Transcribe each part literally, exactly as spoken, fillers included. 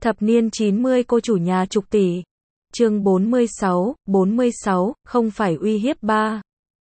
Thập niên chín mươi cô chủ nhà chục tỷ. Chương bốn mươi sáu, bốn mươi sáu, không phải uy hiếp ba.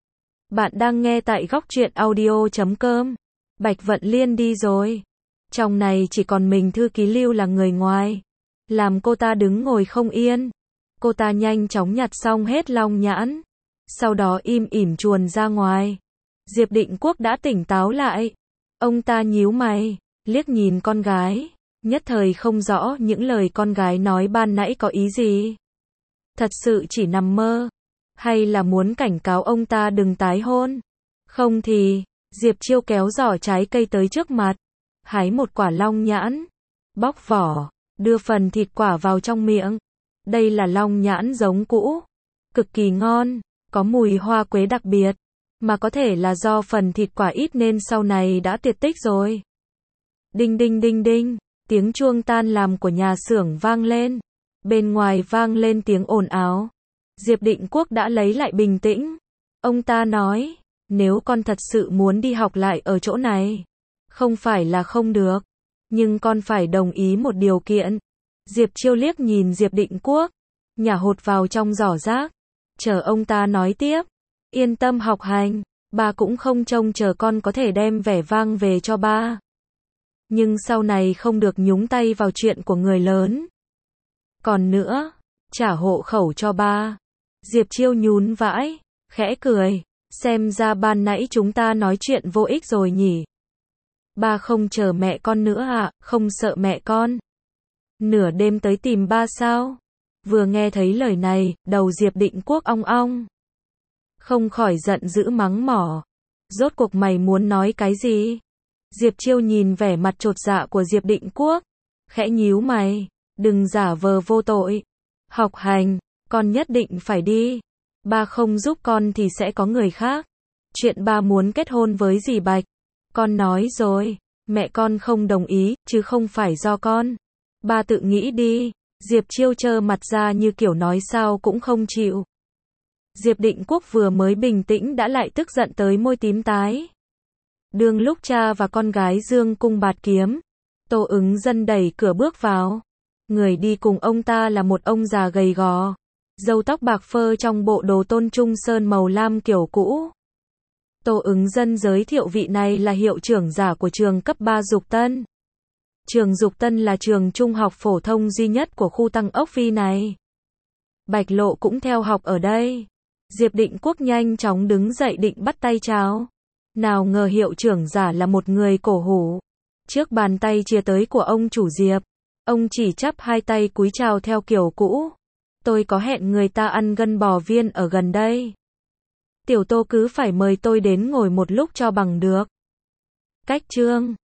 Bạn đang nghe tại góc truyện audio chấm com. Bạch Vận Liên đi rồi. Trong này chỉ còn mình thư ký Lưu là người ngoài. Làm cô ta đứng ngồi không yên. Cô ta nhanh chóng nhặt xong hết long nhãn. Sau đó im ỉm chuồn ra ngoài. Diệp Định Quốc đã tỉnh táo lại. Ông ta nhíu mày, liếc nhìn con gái. Nhất thời không rõ những lời con gái nói ban nãy có ý gì. Thật sự chỉ nằm mơ, hay là muốn cảnh cáo ông ta đừng tái hôn. Không thì, Diệp Chiêu kéo giỏ trái cây tới trước mặt, hái một quả long nhãn, bóc vỏ, đưa phần thịt quả vào trong miệng. Đây là long nhãn giống cũ, cực kỳ ngon, có mùi hoa quế đặc biệt, mà có thể là do phần thịt quả ít nên sau này đã tuyệt tích rồi. Đinh đinh đinh đinh. Tiếng chuông tan làm của nhà xưởng vang lên. Bên ngoài vang lên tiếng ồn ào. Diệp Định Quốc đã lấy lại bình tĩnh. Ông ta nói, nếu con thật sự muốn đi học lại ở chỗ này, không phải là không được, nhưng con phải đồng ý một điều kiện. Diệp Chiêu liếc nhìn Diệp Định Quốc, nhả hột vào trong giỏ rác, chờ ông ta nói tiếp. Yên tâm học hành, ba cũng không trông chờ con có thể đem vẻ vang về cho ba. Nhưng sau này không được nhúng tay vào chuyện của người lớn. Còn nữa, trả hộ khẩu cho ba. Diệp Chiêu nhún vãi, khẽ cười, xem ra ban nãy chúng ta nói chuyện vô ích rồi nhỉ. Ba không chờ mẹ con nữa à, không sợ mẹ con. Nửa đêm tới tìm ba sao? Vừa nghe thấy lời này, đầu Diệp Định Quốc ong ong. Không khỏi giận dữ mắng mỏ. Rốt cuộc mày muốn nói cái gì? Diệp Chiêu nhìn vẻ mặt chột dạ của Diệp Định Quốc, khẽ nhíu mày, đừng giả vờ vô tội. Học hành, con nhất định phải đi. Ba không giúp con thì sẽ có người khác. Chuyện ba muốn kết hôn với dì Bạch, con nói rồi, mẹ con không đồng ý, chứ không phải do con. Ba tự nghĩ đi. Diệp Chiêu trơ mặt ra như kiểu nói sao cũng không chịu. Diệp Định Quốc vừa mới bình tĩnh đã lại tức giận tới môi tím tái. Đương lúc cha và con gái dương cung bạt kiếm, Tô Ứng Dân đẩy cửa bước vào. Người đi cùng ông ta là một ông già gầy gò, râu tóc bạc phơ trong bộ đồ tôn trung sơn màu lam kiểu cũ. Tô Ứng Dân giới thiệu vị này là hiệu trưởng giả của trường cấp ba Dục Tân. Trường Dục Tân là trường trung học phổ thông duy nhất của khu Tăng Ốc Phi này. Bạch Lộ cũng theo học ở đây. Diệp Định Quốc nhanh chóng đứng dậy định bắt tay chào. Nào ngờ hiệu trưởng giả là một người cổ hủ. Trước bàn tay chia tới của ông chủ Diệp, ông chỉ chắp hai tay cúi chào theo kiểu cũ. Tôi có hẹn người ta ăn gân bò viên ở gần đây. Tiểu Tô cứ phải mời tôi đến ngồi một lúc cho bằng được. Cách trương,